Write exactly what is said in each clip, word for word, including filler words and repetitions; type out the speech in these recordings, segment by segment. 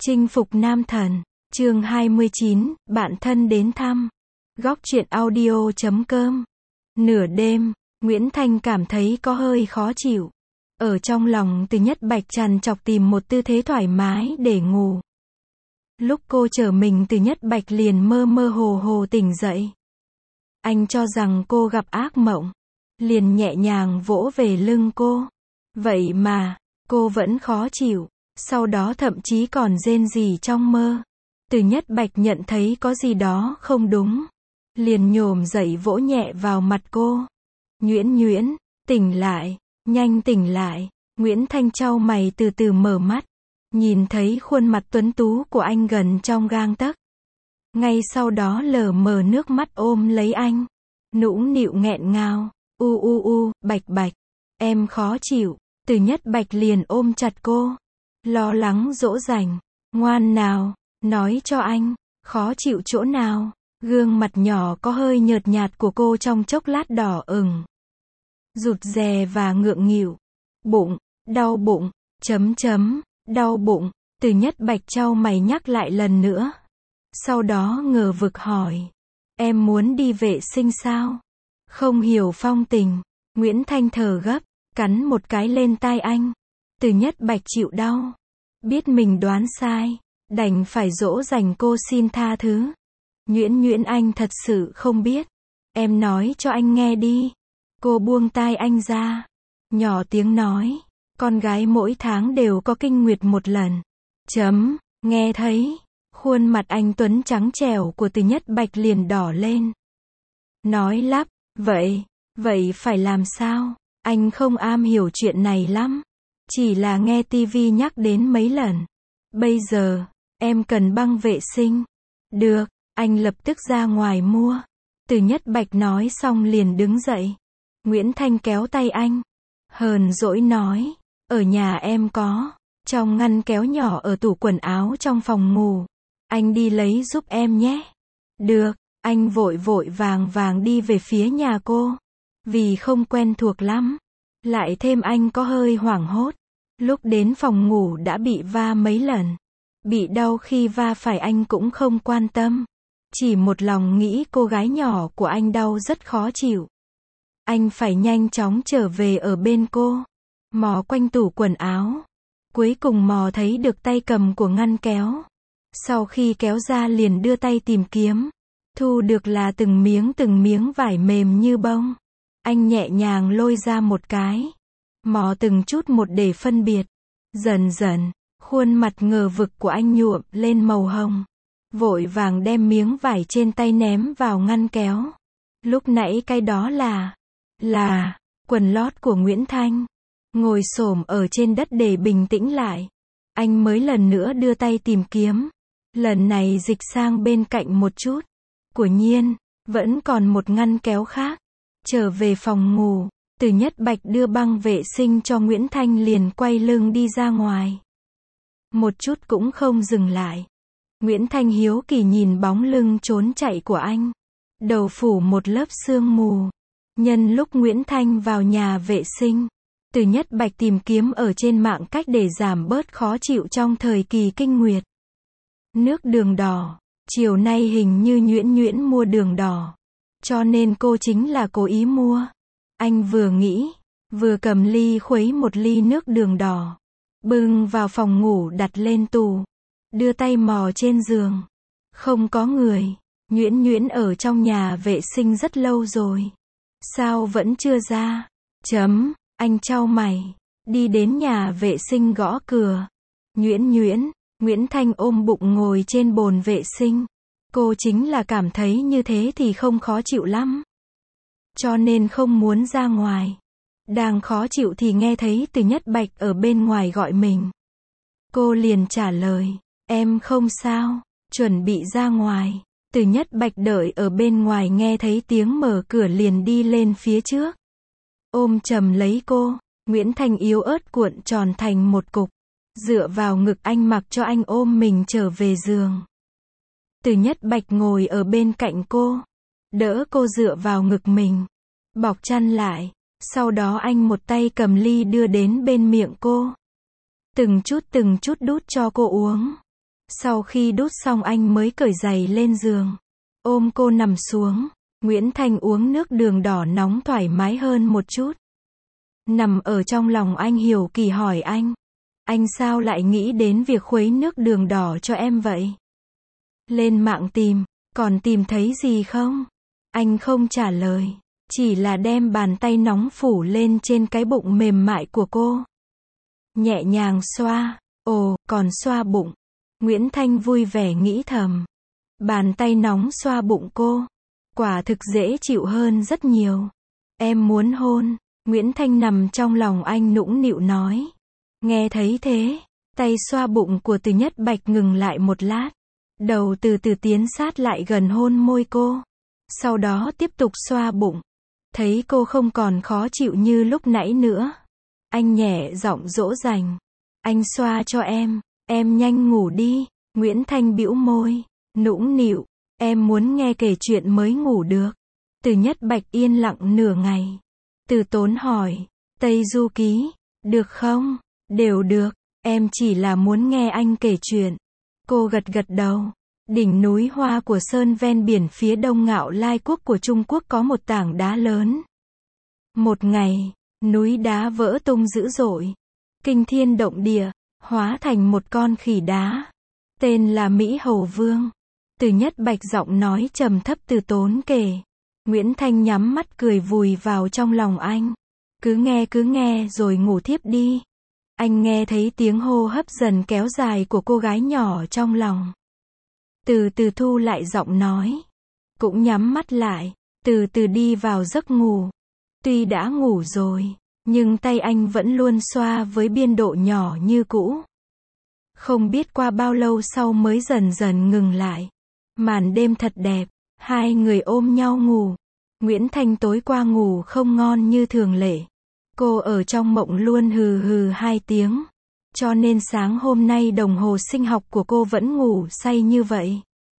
Chinh phục nam thần, chương hai mươi chín, bạn thân đến thăm. Góc truyện audio chấm com. Nửa đêm, Nguyễn Thanh cảm thấy có hơi khó chịu. Ở trong lòng Từ Nhất Bạch trằn trọc tìm một tư thế thoải mái để ngủ. Lúc cô trở mình Từ Nhất Bạch liền mơ mơ hồ hồ tỉnh dậy. Anh cho rằng cô gặp ác mộng, liền nhẹ nhàng vỗ về lưng cô. Vậy mà, cô vẫn khó chịu, sau đó thậm chí còn rên rỉ trong mơ. Từ Nhất Bạch nhận thấy có gì đó không đúng, liền nhổm dậy vỗ nhẹ vào mặt cô. Nhuyễn Nhuyễn, tỉnh lại, nhanh tỉnh lại. Nguyễn Thanh chau mày từ từ mở mắt, nhìn thấy khuôn mặt tuấn tú của anh gần trong gang tấc. Ngay sau đó lờ mờ nước mắt ôm lấy anh, nũng nịu nghẹn ngào, u u u, Bạch Bạch, em khó chịu. Từ Nhất Bạch liền ôm chặt cô, lo lắng dỗ dành, ngoan nào, nói cho anh, khó chịu chỗ nào. Gương mặt nhỏ có hơi nhợt nhạt của cô trong chốc lát đỏ ửng, rụt rè và ngượng nghịu. Bụng, đau bụng, chấm chấm, đau bụng. Từ Nhất Bạch chau mày nhắc lại lần nữa. Sau đó ngờ vực hỏi, em muốn đi vệ sinh sao? Không hiểu phong tình. Nguyễn Thanh thở gấp, cắn một cái lên tai anh. Từ Nhất Bạch chịu đau, biết mình đoán sai, đành phải dỗ dành cô xin tha thứ. Nhuyễn Nhuyễn, anh thật sự không biết, em nói cho anh nghe đi. Cô buông tai anh ra, nhỏ tiếng nói, con gái mỗi tháng đều có kinh nguyệt một lần. Chấm, nghe thấy, khuôn mặt anh tuấn trắng trẻo của Từ Nhất Bạch liền đỏ lên. Nói lắp, vậy, vậy phải làm sao? Anh không am hiểu chuyện này lắm, chỉ là nghe tivi nhắc đến mấy lần. Bây giờ, em cần băng vệ sinh. Được, anh lập tức ra ngoài mua. Từ Nhất Bạch nói xong liền đứng dậy. Nguyễn Thanh kéo tay anh, hờn dỗi nói, ở nhà em có, trong ngăn kéo nhỏ ở tủ quần áo trong phòng ngủ. Anh đi lấy giúp em nhé. Được, anh vội vội vàng vàng đi về phía nhà cô. Vì không quen thuộc lắm, lại thêm anh có hơi hoảng hốt. Lúc đến phòng ngủ đã bị va mấy lần. Bị đau khi va phải anh cũng không quan tâm, chỉ một lòng nghĩ cô gái nhỏ của anh đau rất khó chịu. Anh phải nhanh chóng trở về ở bên cô. Mò quanh tủ quần áo, cuối cùng mò thấy được tay cầm của ngăn kéo. Sau khi kéo ra liền đưa tay tìm kiếm, thu được là từng miếng từng miếng vải mềm như bông. Anh nhẹ nhàng lôi ra một cái, mò từng chút một để phân biệt. Dần dần, khuôn mặt ngờ vực của anh nhuộm lên màu hồng. Vội vàng đem miếng vải trên tay ném vào ngăn kéo. Lúc nãy cái đó là, là, quần lót của Nguyễn Thanh. Ngồi xổm ở trên đất để bình tĩnh lại, anh mới lần nữa đưa tay tìm kiếm. Lần này dịch sang bên cạnh một chút. Quả nhiên, vẫn còn một ngăn kéo khác. Trở về phòng ngủ, Từ Nhất Bạch đưa băng vệ sinh cho Nguyễn Thanh liền quay lưng đi ra ngoài. Một chút cũng không dừng lại. Nguyễn Thanh hiếu kỳ nhìn bóng lưng trốn chạy của anh. Đầu phủ một lớp sương mù. Nhân lúc Nguyễn Thanh vào nhà vệ sinh, Từ Nhất Bạch tìm kiếm ở trên mạng cách để giảm bớt khó chịu trong thời kỳ kinh nguyệt. Nước đường đỏ. Chiều nay hình như Nhuyễn Nhuyễn mua đường đỏ, cho nên cô chính là cố ý mua. Anh vừa nghĩ, vừa cầm ly khuấy một ly nước đường đỏ, bưng vào phòng ngủ đặt lên tủ, đưa tay mò trên giường. Không có người. Nhuyễn Nhuyễn ở trong nhà vệ sinh rất lâu rồi, sao vẫn chưa ra? Chấm, anh chau mày, đi đến nhà vệ sinh gõ cửa. Nhuyễn Nhuyễn. Nguyễn Thanh ôm bụng ngồi trên bồn vệ sinh. Cô chính là cảm thấy như thế thì không khó chịu lắm, cho nên không muốn ra ngoài. Đang khó chịu thì nghe thấy Từ Nhất Bạch ở bên ngoài gọi mình. Cô liền trả lời, em không sao, chuẩn bị ra ngoài. Từ Nhất Bạch đợi ở bên ngoài nghe thấy tiếng mở cửa liền đi lên phía trước, ôm chầm lấy cô. Nguyễn Thanh yếu ớt cuộn tròn thành một cục, dựa vào ngực anh mặc cho anh ôm mình trở về giường. Từ Nhất Bạch ngồi ở bên cạnh cô, đỡ cô dựa vào ngực mình, bọc chăn lại. Sau đó anh một tay cầm ly đưa đến bên miệng cô, từng chút từng chút đút cho cô uống. Sau khi đút xong anh mới cởi giày lên giường. Ôm cô nằm xuống. Nguyễn Thanh uống nước đường đỏ nóng thoải mái hơn một chút. Nằm ở trong lòng anh hiếu kỳ hỏi anh. Anh sao lại nghĩ đến việc khuấy nước đường đỏ cho em vậy? Lên mạng tìm, còn tìm thấy gì không? Anh không trả lời, chỉ là đem bàn tay nóng phủ lên trên cái bụng mềm mại của cô. Nhẹ nhàng xoa, ồ, còn xoa bụng. Nguyễn Thanh vui vẻ nghĩ thầm. Bàn tay nóng xoa bụng cô, quả thực dễ chịu hơn rất nhiều. Em muốn hôn. Nguyễn Thanh nằm trong lòng anh nũng nịu nói. Nghe thấy thế, tay xoa bụng của Từ Nhất Bạch ngừng lại một lát. Đầu từ từ tiến sát lại gần hôn môi cô. Sau đó tiếp tục xoa bụng. Thấy cô không còn khó chịu như lúc nãy nữa. Anh nhẹ giọng dỗ dành. Anh xoa cho em, em nhanh ngủ đi. Nguyễn Thanh bĩu môi, nũng nịu. Em muốn nghe kể chuyện mới ngủ được. Từ Nhất Bạch yên lặng nửa ngày. Từ Tốn hỏi, Tây Du Ký, được không? Đều được, em chỉ là muốn nghe anh kể chuyện. Cô gật gật đầu. Đỉnh núi Hoa của Sơn ven biển phía đông Ngạo Lai Quốc của Trung Quốc có một tảng đá lớn. Một ngày, núi đá vỡ tung dữ dội, kinh thiên động địa, hóa thành một con khỉ đá. Tên là Mỹ Hầu Vương. Từ Nhất Bạch giọng nói trầm thấp Từ Tốn kể. Nguyễn Thanh nhắm mắt cười vùi vào trong lòng anh. Cứ nghe cứ nghe rồi ngủ thiếp đi. Anh nghe thấy tiếng hô hấp dần kéo dài của cô gái nhỏ trong lòng. Từ từ thu lại giọng nói. Cũng nhắm mắt lại, từ từ đi vào giấc ngủ. Tuy đã ngủ rồi, nhưng tay anh vẫn luôn xoa với biên độ nhỏ như cũ. Không biết qua bao lâu sau mới dần dần ngừng lại. Màn đêm thật đẹp, hai người ôm nhau ngủ. Nguyễn Thanh tối qua ngủ không ngon như thường lệ. Cô ở trong mộng luôn hừ hừ hai tiếng. Cho nên sáng hôm nay đồng hồ sinh học của cô vẫn ngủ say như vậy.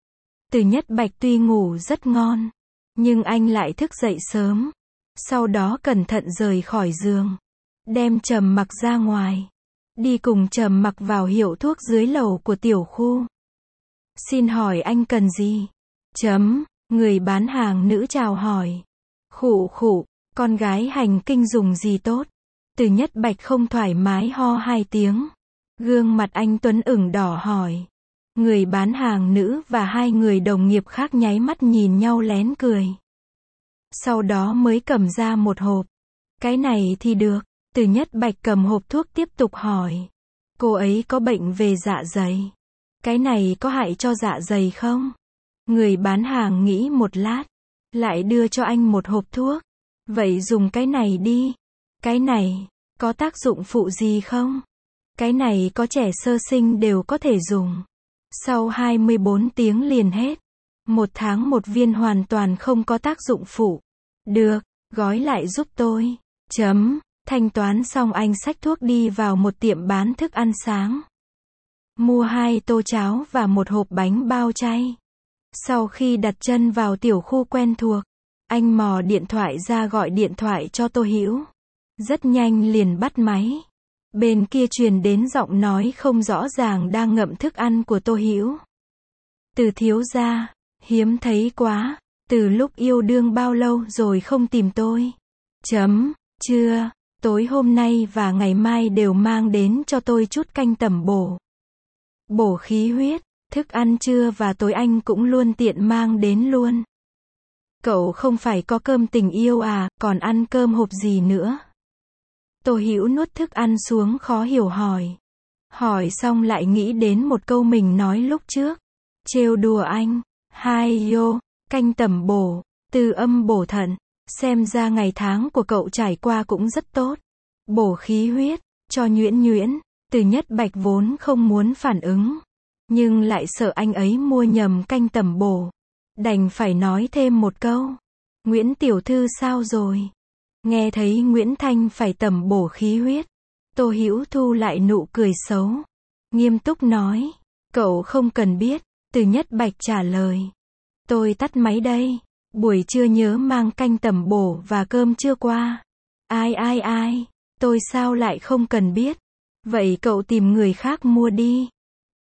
Từ Nhất Bạch tuy ngủ rất ngon, nhưng anh lại thức dậy sớm. Sau đó cẩn thận rời khỏi giường. Đem Trầm Mặc ra ngoài. Đi cùng Trầm Mặc vào hiệu thuốc dưới lầu của tiểu khu. Xin hỏi anh cần gì? Chấm, người bán hàng nữ chào hỏi. Khụ khụ, con gái hành kinh dùng gì tốt? Từ Nhất Bạch không thoải mái ho hai tiếng. Gương mặt anh tuấn ửng đỏ hỏi. Người bán hàng nữ và hai người đồng nghiệp khác nháy mắt nhìn nhau lén cười. Sau đó mới cầm ra một hộp. Cái này thì được. Từ Nhất Bạch cầm hộp thuốc tiếp tục hỏi. Cô ấy có bệnh về dạ dày. Cái này có hại cho dạ dày không? Người bán hàng nghĩ một lát. Lại đưa cho anh một hộp thuốc. Vậy dùng cái này đi. Cái này, có tác dụng phụ gì không? Cái này có trẻ sơ sinh đều có thể dùng. Sau hai mươi bốn tiếng liền hết. Một tháng một viên hoàn toàn không có tác dụng phụ. Được, gói lại giúp tôi. Chấm, thanh toán xong anh xách thuốc đi vào một tiệm bán thức ăn sáng. Mua hai tô cháo và một hộp bánh bao chay. Sau khi đặt chân vào tiểu khu quen thuộc, anh mò điện thoại ra gọi điện thoại cho Tô Hữu. Rất nhanh liền bắt máy. Bên kia truyền đến giọng nói không rõ ràng đang ngậm thức ăn của Tô Hữu. Từ thiếu gia, hiếm thấy quá, từ lúc yêu đương bao lâu rồi không tìm tôi. Chấm, chưa, tối hôm nay và ngày mai đều mang đến cho tôi chút canh tẩm bổ. Bổ khí huyết, thức ăn trưa và tối anh cũng luôn tiện mang đến luôn. Cậu không phải có cơm tình yêu à, còn ăn cơm hộp gì nữa? Tô Hữu nuốt thức ăn xuống khó hiểu hỏi. Hỏi xong lại nghĩ đến một câu mình nói lúc trước. Trêu đùa anh. Hai yo, canh tẩm bổ, từ âm bổ thận. Xem ra ngày tháng của cậu trải qua cũng rất tốt. Bổ khí huyết, cho nhuyễn nhuyễn. Từ Nhất Bạch vốn không muốn phản ứng. Nhưng lại sợ anh ấy mua nhầm canh tẩm bổ. Đành phải nói thêm một câu. Nguyễn tiểu thư sao rồi? Nghe thấy Nguyễn Thanh phải tẩm bổ khí huyết. Tô Hữu thu lại nụ cười xấu. Nghiêm túc nói. Cậu không cần biết. Từ Nhất Bạch trả lời. Tôi tắt máy đây. Buổi trưa nhớ mang canh tẩm bổ và cơm trưa qua. Ai ai ai. Tôi sao lại không cần biết. Vậy cậu tìm người khác mua đi.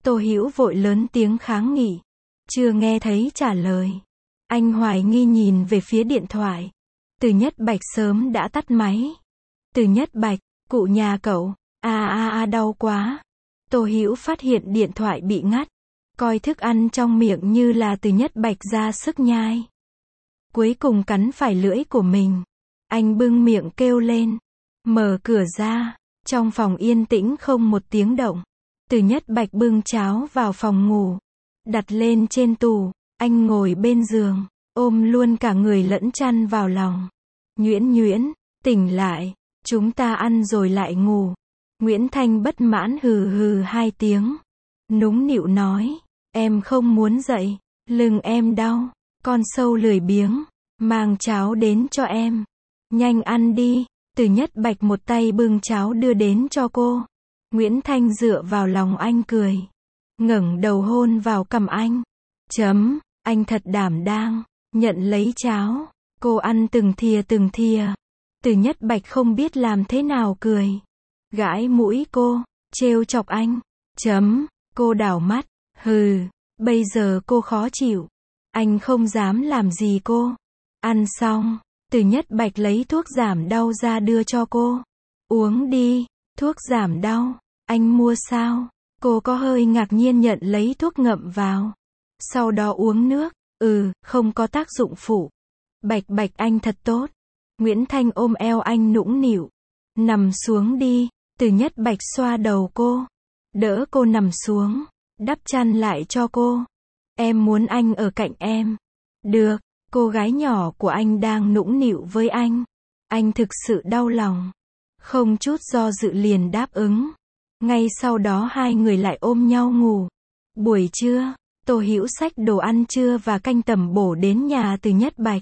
Tô Hữu vội lớn tiếng kháng nghị. Chưa nghe thấy trả lời. Anh hoài nghi nhìn về phía điện thoại. Từ Nhất Bạch sớm đã tắt máy. Từ Nhất Bạch, cụ nhà cậu, a a a đau quá. Tô Hữu phát hiện điện thoại bị ngắt. Coi thức ăn trong miệng như là Từ Nhất Bạch ra sức nhai. Cuối cùng cắn phải lưỡi của mình. Anh bưng miệng kêu lên. Mở cửa ra. Trong phòng yên tĩnh không một tiếng động. Từ Nhất Bạch bưng cháo vào phòng ngủ. Đặt lên trên tủ. Anh ngồi bên giường. Ôm luôn cả người lẫn chăn vào lòng. Nhuyễn Nhuyễn, tỉnh lại. Chúng ta ăn rồi lại ngủ. Nguyễn Thanh bất mãn hừ hừ hai tiếng. Nũng nịu nói. Em không muốn dậy. Lưng em đau. Con sâu lười biếng. Mang cháo đến cho em. Nhanh ăn đi. Từ Nhất Bạch một tay bưng cháo đưa đến cho cô. Nguyễn Thanh dựa vào lòng anh cười. Ngẩng đầu hôn vào cằm anh. Chấm, anh thật đảm đang. Nhận lấy cháo. Cô ăn từng thìa từng thìa. Từ Nhất Bạch không biết làm thế nào cười. Gãi mũi cô. Trêu chọc anh. Chấm, cô đảo mắt. Hừ, bây giờ cô khó chịu. Anh không dám làm gì cô. Ăn xong. Từ Nhất Bạch lấy thuốc giảm đau ra đưa cho cô. Uống đi. Thuốc giảm đau. Anh mua sao? Cô có hơi ngạc nhiên nhận lấy thuốc ngậm vào. Sau đó uống nước. Ừ, không có tác dụng phụ. Bạch Bạch anh thật tốt. Nguyễn Thanh ôm eo anh nũng nịu. Nằm xuống đi. Từ Nhất Bạch xoa đầu cô. Đỡ cô nằm xuống. Đắp chăn lại cho cô. Em muốn anh ở cạnh em. Được. Cô gái nhỏ của anh đang nũng nịu với anh. Anh thực sự đau lòng. Không chút do dự liền đáp ứng. Ngay sau đó hai người lại ôm nhau ngủ. Buổi trưa, Tô Hữu xách đồ ăn trưa và canh tẩm bổ đến nhà Từ Nhất Bạch.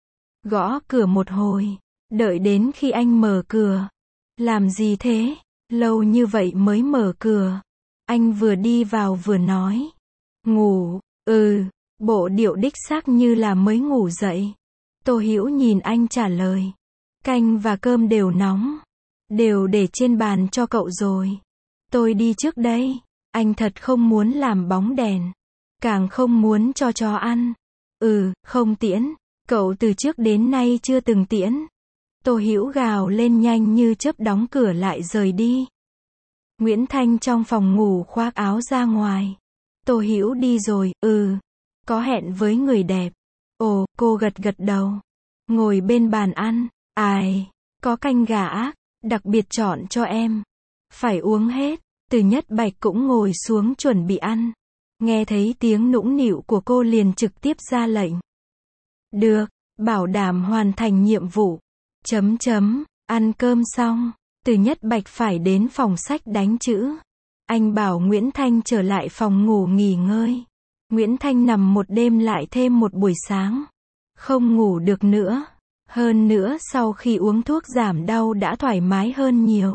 Gõ cửa một hồi. Đợi đến khi anh mở cửa. Làm gì thế? Lâu như vậy mới mở cửa. Anh vừa đi vào vừa nói. Ngủ, ừ. Bộ điệu đích xác như là mới ngủ dậy. Tô Hữu nhìn anh trả lời. Canh và cơm đều nóng. Đều để trên bàn cho cậu rồi. Tôi đi trước đây. Anh thật không muốn làm bóng đèn. Càng không muốn cho chó ăn. Ừ, không tiễn. Cậu từ trước đến nay chưa từng tiễn. Tô Hữu gào lên nhanh như chớp đóng cửa lại rời đi. Nguyễn Thanh trong phòng ngủ khoác áo ra ngoài. Tô Hữu đi rồi, ừ. Có hẹn với người đẹp. Ồ, cô gật gật đầu. Ngồi bên bàn ăn. Ai, có canh gà ác, đặc biệt chọn cho em. Phải uống hết. Từ Nhất Bạch cũng ngồi xuống chuẩn bị ăn. Nghe thấy tiếng nũng nịu của cô liền trực tiếp ra lệnh. Được, bảo đảm hoàn thành nhiệm vụ. Chấm chấm, ăn cơm xong. Từ Nhất Bạch phải đến phòng sách đánh chữ. Anh bảo Nguyễn Thanh trở lại phòng ngủ nghỉ ngơi. Nguyễn Thanh nằm một đêm lại thêm một buổi sáng. Không ngủ được nữa. Hơn nữa sau khi uống thuốc giảm đau đã thoải mái hơn nhiều.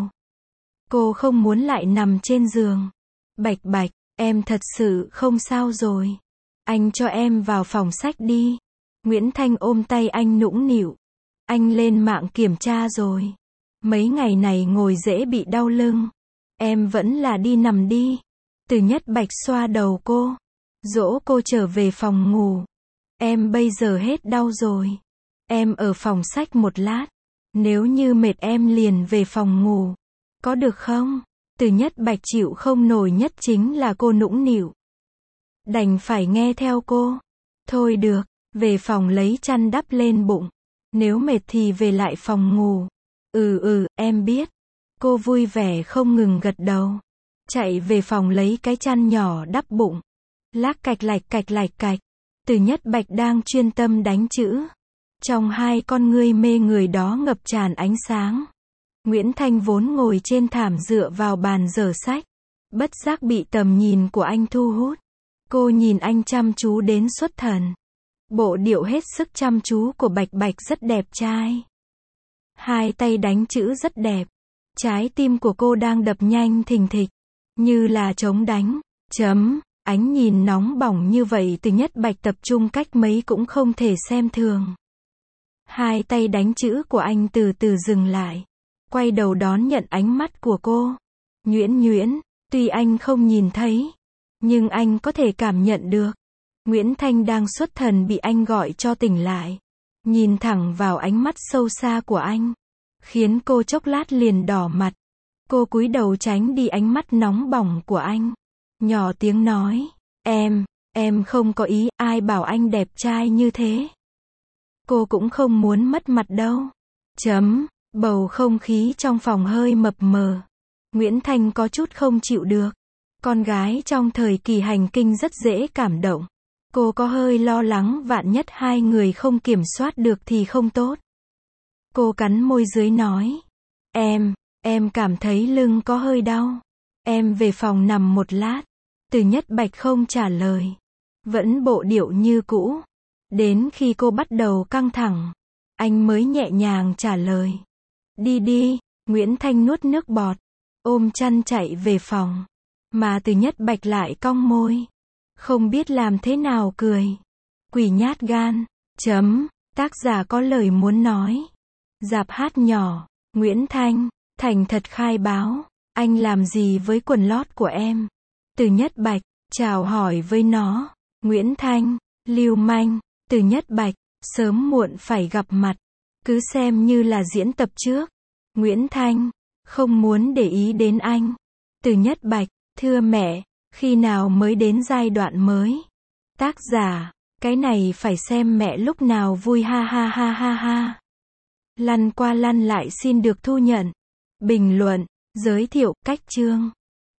Cô không muốn lại nằm trên giường. Bạch Bạch, em thật sự không sao rồi. Anh cho em vào phòng sách đi. Nguyễn Thanh ôm tay anh nũng nịu. Anh lên mạng kiểm tra rồi. Mấy ngày này ngồi dễ bị đau lưng. Em vẫn là đi nằm đi. Từ Nhất Bạch xoa đầu cô. Dỗ cô trở về phòng ngủ. Em bây giờ hết đau rồi. Em ở phòng sách một lát. Nếu như mệt em liền về phòng ngủ. Có được không? Từ Nhất Bạch chịu không nổi nhất chính là cô nũng nịu. Đành phải nghe theo cô. Thôi được, về phòng lấy chăn đắp lên bụng. Nếu mệt thì về lại phòng ngủ. Ừ ừ, em biết. Cô vui vẻ không ngừng gật đầu. Chạy về phòng lấy cái chăn nhỏ đắp bụng. Lác cạch lạch cạch lạch cạch. Từ Nhất Bạch đang chuyên tâm đánh chữ. Trong hai con ngươi mê người đó ngập tràn ánh sáng. Nguyễn Thanh vốn ngồi trên thảm dựa vào bàn dở sách. Bất giác bị tầm nhìn của anh thu hút. Cô nhìn anh chăm chú đến xuất thần. Bộ điệu hết sức chăm chú của Bạch Bạch rất đẹp trai. Hai tay đánh chữ rất đẹp. Trái tim của cô đang đập nhanh thình thịch. Như là trống đánh. Chấm. Ánh nhìn nóng bỏng như vậy Từ Nhất Bạch tập trung cách mấy cũng không thể xem thường. Hai tay đánh chữ của anh từ từ dừng lại. Quay đầu đón nhận ánh mắt của cô. Nhuyễn Nhuyễn, tuy anh không nhìn thấy. Nhưng anh có thể cảm nhận được. Nguyễn Thanh đang xuất thần bị anh gọi cho tỉnh lại. Nhìn thẳng vào ánh mắt sâu xa của anh. Khiến cô chốc lát liền đỏ mặt. Cô cúi đầu tránh đi ánh mắt nóng bỏng của anh. Nhỏ tiếng nói. Em, em không có ý, ai bảo anh đẹp trai như thế. Cô cũng không muốn mất mặt đâu. Chấm, bầu không khí trong phòng hơi mập mờ. Nguyễn Thanh có chút không chịu được. Con gái trong thời kỳ hành kinh rất dễ cảm động. Cô có hơi lo lắng vạn nhất hai người không kiểm soát được thì không tốt. Cô cắn môi dưới nói. Em, em cảm thấy lưng có hơi đau. Em về phòng nằm một lát. Từ Nhất Bạch không trả lời. Vẫn bộ điệu như cũ. Đến khi cô bắt đầu căng thẳng, anh mới nhẹ nhàng trả lời. Đi đi, Nguyễn Thanh nuốt nước bọt. Ôm chăn chạy về phòng. Mà Từ Nhất Bạch lại cong môi. Không biết làm thế nào cười. Quỷ nhát gan. Chấm, tác giả có lời muốn nói. Dạp hát nhỏ. Nguyễn Thanh, thành thật khai báo. Anh làm gì với quần lót của em? Từ Nhất Bạch, chào hỏi với nó. Nguyễn Thanh, lưu manh. Từ Nhất Bạch, sớm muộn phải gặp mặt. Cứ xem như là diễn tập trước. Nguyễn Thanh, không muốn để ý đến anh. Từ Nhất Bạch, thưa mẹ, khi nào mới đến giai đoạn mới? Tác giả, cái này phải xem mẹ lúc nào vui ha ha ha ha ha. Lăn qua lăn lại xin được thu nhận. Bình luận, giới thiệu, cách chương.